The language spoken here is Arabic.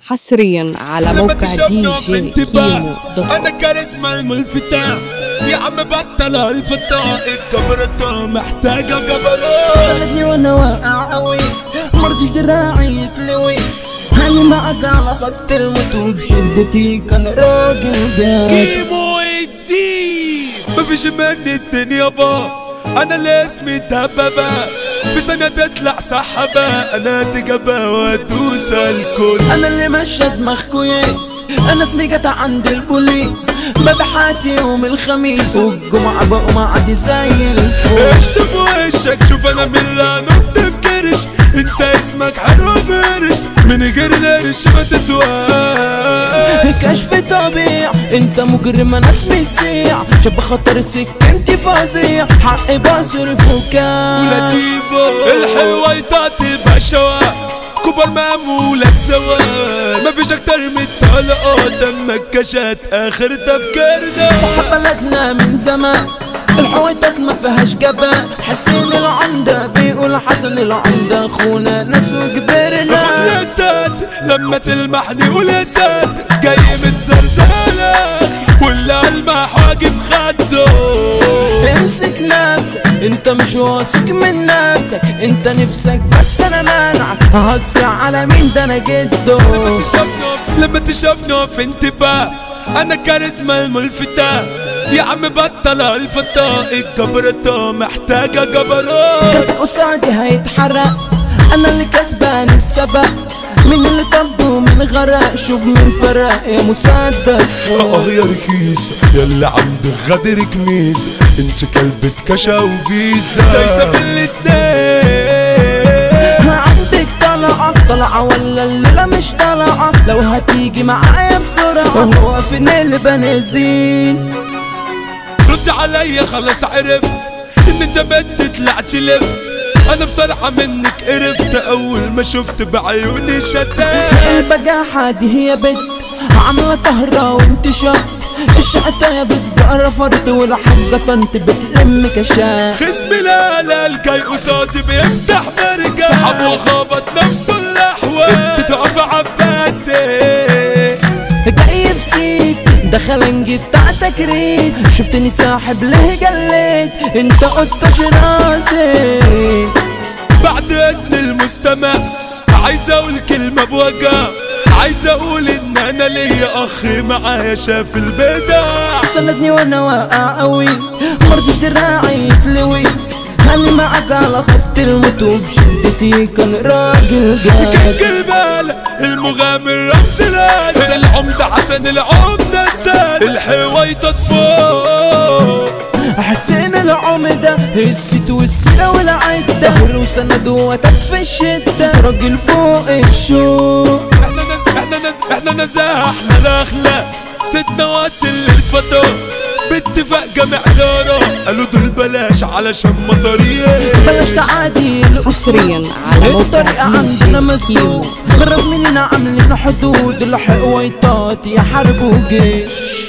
حصريا على موقع دي جي كيمو. انا كاريزما الملفتة يا عم بطل الفتاة، الكبرة محتاجة جبروت. خلتني وانا واقع قوي مرضيش دراعي يتلوي، هاني معك على خط الموت وفي شدتي كان راجل جاد. كيمو الدين مفيش مني اتنين يابا، انا اللي اسمي دبابة في ثانية تطلع سحبة، انا تجابة وادوس الكل. انا اللي مشى دماغ كويس، انا اسمي جت عند البوليس، مدحاتي يوم الخميس والجمعة بقوا معدي زي الفل. اشتف وشك شوف انا من اللي نط في كرش، انت اسمك حلو برش من غير قرش ما تسواش. كشف طبيعي انت مجرم انا اسمي سيع، شاب خطر سكنتي فظيع، حقي بصرف وكاش. ولاتيبو الحلوة يطاطي بشوات كبر معمولك سوا، مفيش اكتر من الطلقات دمك كشات اخر تفكيرنا. صح بلدنا من زمان الحويتات ما فيهاش جبان، حسين العمدة بيقول حسن العمدة اخونا ناس وكبرنا. خد يا ساد لما تلمحني قول يا ساد، جاي متزرزلة واللي علمح واجب خده. امسك نفسك انت مش واثق من نفسك، انت نفسك بس انا مانعك، هتصيع على مين ده انا جده. لما تشوفنا في انتباه انا كاريزما الملفتة يا عم بطل الفتاة، الكبرة محتاجة جبروت. كارتك قصادي هيتحرق، انا اللي كسبان السبق، مين اللي طب ومين غرق، شوف مين فرق يا مسدس. يا رخيصة ياللي عندك غدر كنيسة، انت كلبة كشا وفيزا دايسة في الاتنين. عندك طلعة ولا الليلة مش طالعة، لو هتيجي معايا بسرعة هو فين البنزين. رد عليا خلاص عرفت ان انت بنت طلعت لفت، انا بصراحة منك قرفت اول ما شفت بعيوني شدت. البجاحة دي هي بنت عاملة طهرة وانتشار، الشقة يا بسجارة فرد والحاجة طنط بتلم كشاف. خصم لا الجاي قصادي بيفتح برجع، سحب وخبط نفسه اللحوة انت تقف عباسي. جاي بسيك دخلنجي بتاعتك ريت، شفتني ساحب ليه جليت انت قطش راسي. بعد اذن المستمع عايز اقول كلمة بوجع، عايز اقول ان انا ليا اخ معايا شاف البدع. سندني وانا واقع قوي مرضيش دراعي يتلوي، هاني معك على خط الموت وفي شدتي كان راجل جاد. كان البال المغامر رمز الاسد، العمدة حسن العمدة الساد، الحويطة فوق حسين العمدة الست والسيرة والعدة، ظهر وسند وتت في الشدة، راجل فوق الشوق. احنا نزاحنا الاخلاق ستنا واصل للفضاء باتفاق جامع دارة، قالوا دول بلاش علشان مطريق بلاش تعادل حصريا على موقع الطريقة عندنا مسدود، من رزمنا عاملين حدود، الحقويطات يا حرب وجيش.